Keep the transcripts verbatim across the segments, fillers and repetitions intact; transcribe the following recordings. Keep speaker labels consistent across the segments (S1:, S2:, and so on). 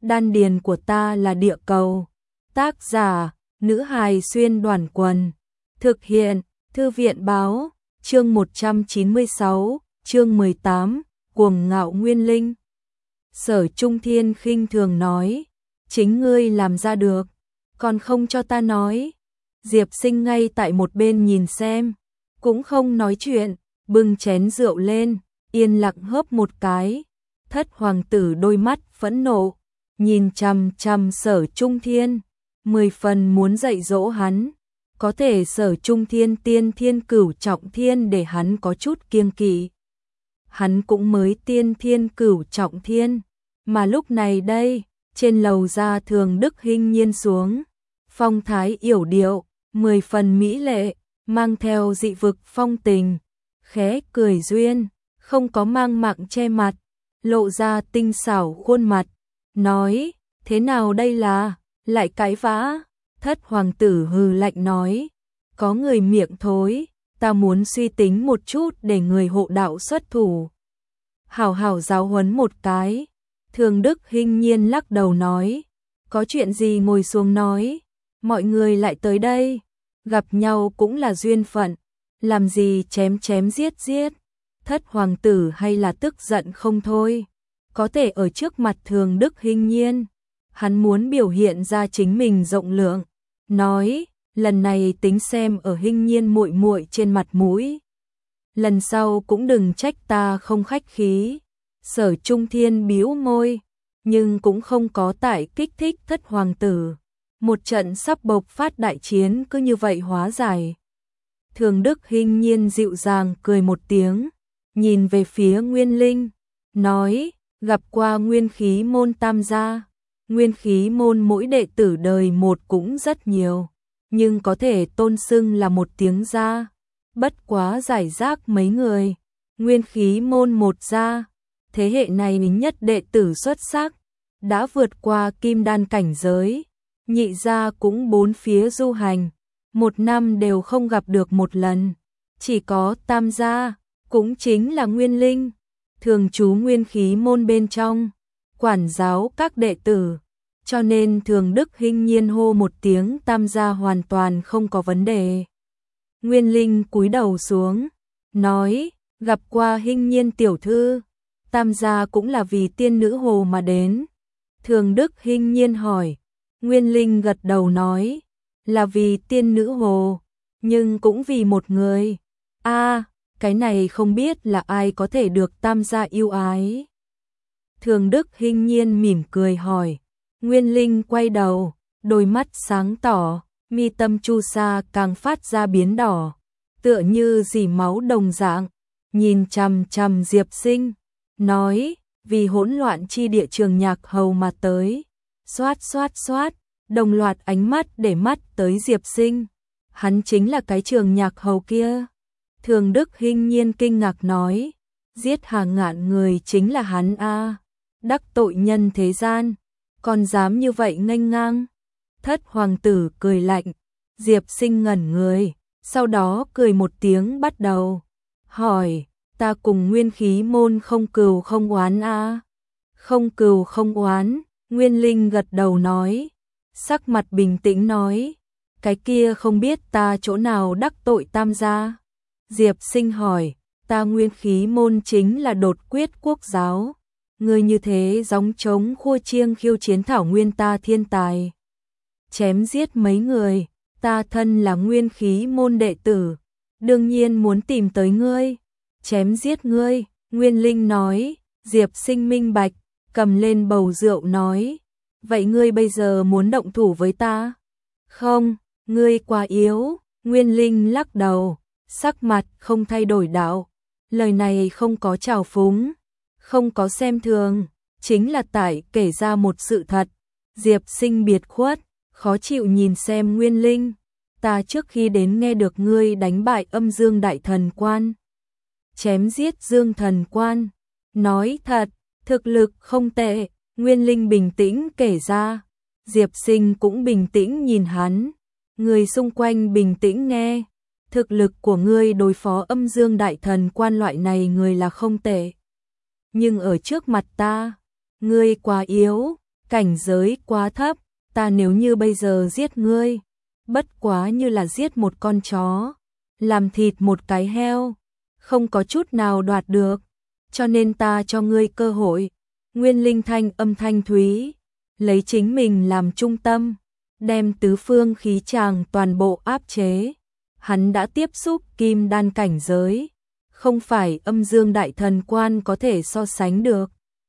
S1: đan điền của ta là địa cầu. Tác giả, nữ hài xuyên đoàn quần. Thực hiện, thư viện báo, chương một trăm chín mươi sáu, chương mười tám, cuồng ngạo Nguyên Linh. Sở Trung Thiên khinh thường nói, chính ngươi làm ra được, còn không cho ta nói. Diệp Sinh ngay tại một bên nhìn xem, cũng không nói chuyện, bưng chén rượu lên, yên lặng hớp một cái. Thất hoàng tử đôi mắt phẫn nộ, nhìn chằm chằm Sở Trung Thiên, mười phần muốn dạy dỗ hắn. Có thể Sở Trung Thiên tiên thiên cửu trọng thiên để hắn có chút kiêng kỵ. Hắn cũng mới tiên thiên cửu trọng thiên, mà lúc này đây, trên lầu ra Thường Đức Hinh Nhiên xuống, phong thái yểu điệu, mười phần mỹ lệ, mang theo dị vực phong tình, khẽ cười duyên, không có mang mạng che mặt, lộ ra tinh xảo khuôn mặt, nói, thế nào đây là, lại cãi vã. Thất hoàng tử hừ lạnh nói, có người miệng thối, ta muốn suy tính một chút để người hộ đạo xuất thủ. Hảo hảo giáo huấn một cái. Thường Đức Hinh Nhiên lắc đầu nói, có chuyện gì ngồi xuống nói, mọi người lại tới đây, gặp nhau cũng là duyên phận, làm gì chém chém giết giết. Thất hoàng tử hay là tức giận không thôi, có thể ở trước mặt Thường Đức Hinh Nhiên, hắn muốn biểu hiện ra chính mình rộng lượng, nói, lần này tính xem ở Hinh Nhiên muội muội trên mặt mũi, lần sau cũng đừng trách ta không khách khí. Sở Trung Thiên bĩu môi, nhưng cũng không có tại kích thích thất hoàng tử. Một trận sắp bộc phát đại chiến cứ như vậy hóa giải. Thường Đức Hinh Nhiên dịu dàng cười một tiếng, nhìn về phía Nguyên Linh, nói, gặp qua Nguyên Khí môn tam gia. Nguyên Khí môn mỗi đệ tử đời một cũng rất nhiều, nhưng có thể tôn xưng là một tiếng gia, bất quá giải rác mấy người. Nguyên Khí môn một gia, thế hệ này nhất đệ tử xuất sắc, đã vượt qua kim đan cảnh giới, nhị gia cũng bốn phía du hành, một năm đều không gặp được một lần, chỉ có tam gia, cũng chính là Nguyên Linh, thường trú Nguyên Khí môn bên trong, quản giáo các đệ tử, cho nên Thường Đức Hinh Nhiên hô một tiếng tam gia hoàn toàn không có vấn đề. Nguyên Linh cúi đầu xuống, nói, gặp qua Hinh Nhiên tiểu thư, tam gia cũng là vì tiên nữ hồ mà đến. Thường Đức Hinh Nhiên hỏi, Nguyên Linh gật đầu nói, là vì tiên nữ hồ, nhưng cũng vì một người. A, à, cái này không biết là ai có thể được tam gia yêu ái. Thường Đức Hinh Nhiên mỉm cười hỏi. Nguyên Linh quay đầu, đôi mắt sáng tỏ, mi tâm chu sa càng phát ra biến đỏ, tựa như dỉ máu đồng dạng, nhìn chằm chằm Diệp Sinh, nói, vì hỗn loạn chi địa Trường Nhạc Hầu mà tới. Xoát xoát xoát, đồng loạt ánh mắt để mắt tới Diệp Sinh, hắn chính là cái Trường Nhạc Hầu kia. Thường Đức Hinh Nhiên kinh ngạc nói, giết hàng ngàn người chính là hắn a, đắc tội nhân thế gian, còn dám như vậy nghênh ngang. Thất hoàng tử cười lạnh, Diệp Sinh ngẩn người, sau đó cười một tiếng bắt đầu, hỏi, ta cùng Nguyên Khí môn không cừu không oán a? Không cừu không oán, Nguyên Linh gật đầu nói, sắc mặt bình tĩnh nói, cái kia không biết ta chỗ nào đắc tội tam gia. Diệp Sinh hỏi, ta Nguyên Khí môn chính là đột quyết quốc giáo, người như thế gióng trống khua chiêng khiêu chiến thảo nguyên ta thiên tài, chém giết mấy người, ta thân là Nguyên Khí môn đệ tử, đương nhiên muốn tìm tới ngươi, chém giết ngươi. Nguyên Linh nói. Diệp Sinh minh bạch, cầm lên bầu rượu nói, vậy ngươi bây giờ muốn động thủ với ta? Không, ngươi quá yếu. Nguyên Linh lắc đầu, sắc mặt không thay đổi đạo, lời này không có trào phúng, không có xem thường, chính là tại kể ra một sự thật. Diệp Sinh biệt khuất, khó chịu nhìn xem Nguyên Linh, ta trước khi đến nghe được ngươi đánh bại Âm Dương Đại Thần Quan, chém giết Dương Thần Quan, nói thật, thực lực không tệ. Nguyên Linh bình tĩnh kể ra, Diệp Sinh cũng bình tĩnh nhìn hắn, người xung quanh bình tĩnh nghe, thực lực của ngươi đối phó Âm Dương Đại Thần Quan loại này người là không tệ, nhưng ở trước mặt ta, ngươi quá yếu. cảnh giới quá thấp, ta nếu như bây giờ giết ngươi, bất quá như là giết một con chó, làm thịt một cái heo, không có chút nào đoạt được, cho nên ta cho ngươi cơ hội. Nguyên Linh thanh âm thanh thúy, lấy chính mình làm trung tâm, đem tứ phương khí tràng toàn bộ áp chế. Hắn đã tiếp xúc kim đan cảnh giới, không phải âm dương đại thần quan có thể so sánh được.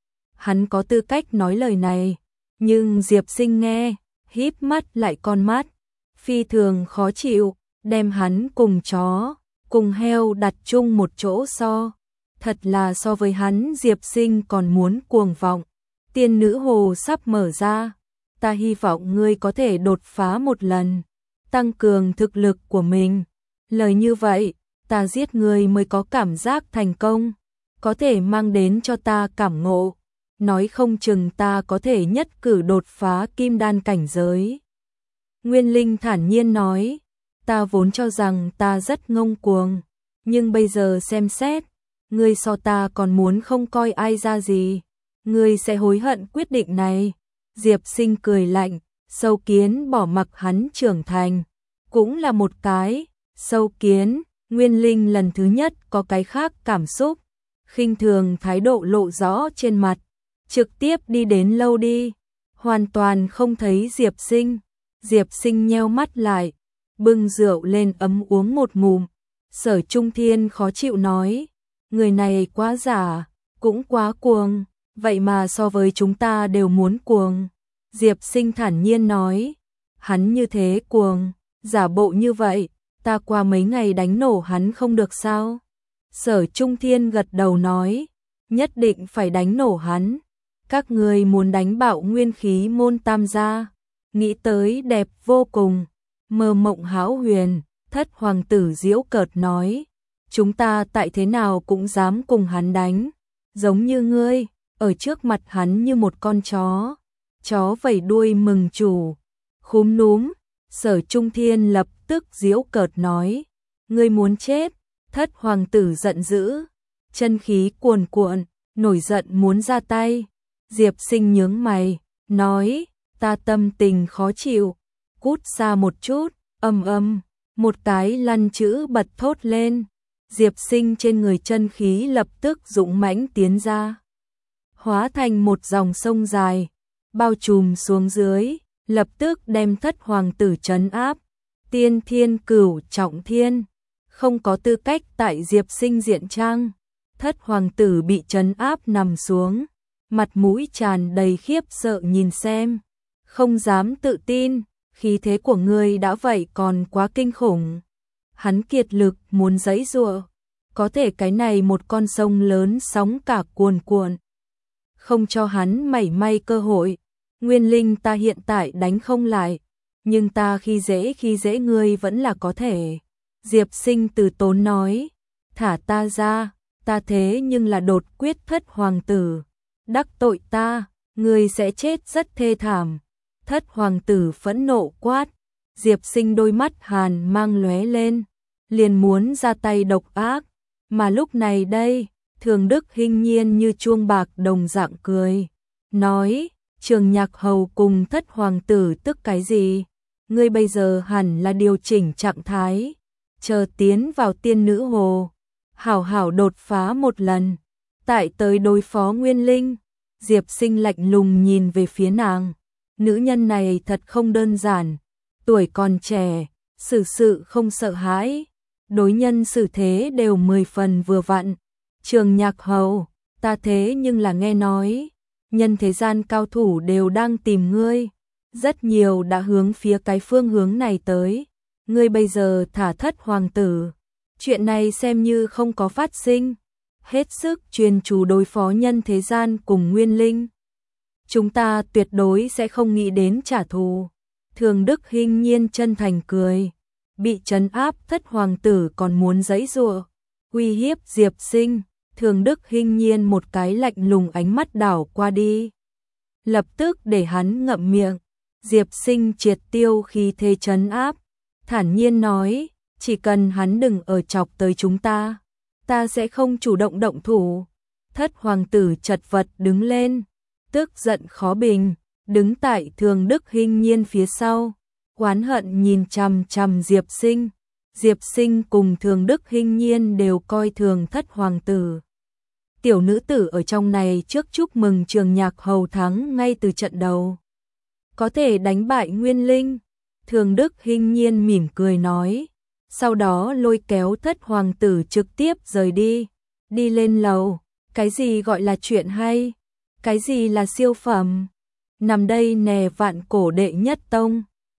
S1: Hắn có tư cách nói lời này, nhưng Diệp Sinh nghe, híp mắt lại con mắt, phi thường khó chịu, đem hắn cùng chó, cùng heo đặt chung một chỗ so. Thật là so với hắn Diệp Sinh còn muốn cuồng vọng. Tiên nữ hồ sắp mở ra, ta hy vọng ngươi có thể đột phá một lần, tăng cường thực lực của mình. Lời như vậy, ta giết ngươi mới có cảm giác thành công, có thể mang đến cho ta cảm ngộ. Nói không chừng ta có thể nhất cử đột phá kim đan cảnh giới. Nguyên Linh thản nhiên nói, ta vốn cho rằng ta rất ngông cuồng, nhưng bây giờ xem xét, ngươi so ta còn muốn không coi ai ra gì, ngươi sẽ hối hận quyết định này. Diệp Sinh cười lạnh, sâu kiến bỏ mặc hắn trưởng thành, cũng là một cái, sâu kiến. Nguyên Linh lần thứ nhất có cái khác cảm xúc, khinh thường thái độ lộ rõ trên mặt, trực tiếp đi đến lâu đi, hoàn toàn không thấy Diệp Sinh. Diệp Sinh nheo mắt lại, bưng rượu lên ấm uống một ngụm. Sở Trung Thiên khó chịu nói, người này quá giả, cũng quá cuồng, vậy mà so với chúng ta đều muốn cuồng. Diệp Sinh thản nhiên nói, hắn như thế cuồng, giả bộ như vậy, ta qua mấy ngày đánh nổ hắn không được sao? Sở Trung Thiên gật đầu nói, nhất định phải đánh nổ hắn. Các người muốn đánh bạo nguyên khí môn tam gia, nghĩ tới đẹp vô cùng. Mơ mộng hão huyền, thất hoàng tử giễu cợt nói, chúng ta tại thế nào cũng dám cùng hắn đánh, giống như ngươi, ở trước mặt hắn như một con chó, chó vẩy đuôi mừng chủ. Khúm núm, Sở Trung Thiên lập tức giễu cợt nói, ngươi muốn chết. Thất hoàng tử giận dữ, chân khí cuồn cuộn, nổi giận muốn ra tay. Diệp Sinh nhướng mày, nói, ta tâm tình khó chịu, cút xa một chút. Ầm ầm, một cái lăn chữ bật thốt lên. Diệp Sinh trên người chân khí lập tức dũng mãnh tiến ra, hóa thành một dòng sông dài, bao trùm xuống dưới, lập tức đem thất hoàng tử trấn áp. Tiên thiên cửu trọng thiên, không có tư cách tại Diệp Sinh diện trang. Thất hoàng tử bị trấn áp nằm xuống, mặt mũi tràn đầy khiếp sợ nhìn xem, không dám tự tin, khí thế của ngươi đã vậy còn quá kinh khủng. Hắn kiệt lực muốn giãy giụa, có thể cái này một con sông lớn sóng cả cuồn cuộn, không cho hắn mảy may cơ hội. Nguyên Linh ta hiện tại đánh không lại, nhưng ta khi dễ khi dễ ngươi vẫn là có thể. Diệp Sinh từ tốn nói, thả ta ra, ta thế nhưng là đột quyết thất hoàng tử, đắc tội ta, ngươi sẽ chết rất thê thảm. Thất hoàng tử phẫn nộ quát. Diệp Sinh đôi mắt hàn mang lóe lên, liền muốn ra tay độc ác. Mà lúc này đây, Thường Đức hinh nhiên như chuông bạc đồng dạng cười, nói, Trường Nhạc Hầu cùng thất hoàng tử tức cái gì? Ngươi bây giờ hẳn là điều chỉnh trạng thái, chờ tiến vào tiên nữ hồ, hảo hảo đột phá một lần, tại tới đối phó Nguyên Linh. Diệp Sinh lạnh lùng nhìn về phía nàng, nữ nhân này thật không đơn giản, tuổi còn trẻ, xử sự không sợ hãi, đối nhân xử thế đều mười phần vừa vặn. Trường Nhạc Hầu, ta thế nhưng là nghe nói, nhân thế gian cao thủ đều đang tìm ngươi, rất nhiều đã hướng phía cái phương hướng này tới. Ngươi bây giờ thả thất hoàng tử, chuyện này xem như không có phát sinh, hết sức chuyên chú đối phó nhân thế gian cùng Nguyên Linh. Chúng ta tuyệt đối sẽ không nghĩ đến trả thù. Thường Đức hinh nhiên chân thành cười, bị trấn áp thất hoàng tử còn muốn giãy giụa, uy hiếp Diệp Sinh. Thường Đức hinh nhiên một cái lạnh lùng ánh mắt đảo qua đi, lập tức để hắn ngậm miệng. Diệp Sinh triệt tiêu khí thế trấn áp, thản nhiên nói, chỉ cần hắn đừng ở chọc tới chúng ta, ta sẽ không chủ động động thủ. Thất hoàng tử chật vật đứng lên, tức giận khó bình, đứng tại Thường Đức Hinh Nhiên phía sau, oán hận nhìn chằm chằm Diệp Sinh. Diệp Sinh cùng Thường Đức Hinh Nhiên đều coi thường thất hoàng tử. Tiểu nữ tử ở trong này trước chúc mừng Trường Nhạc Hầu thắng ngay từ trận đầu. Có thể đánh bại Nguyên Linh. Thường Đức Hinh Nhiên mỉm cười nói. Sau đó lôi kéo thất hoàng tử trực tiếp rời đi. Đi lên lầu. Cái gì gọi là chuyện hay? Cái gì là siêu phẩm? Nằm đây nè vạn cổ đệ nhất tông.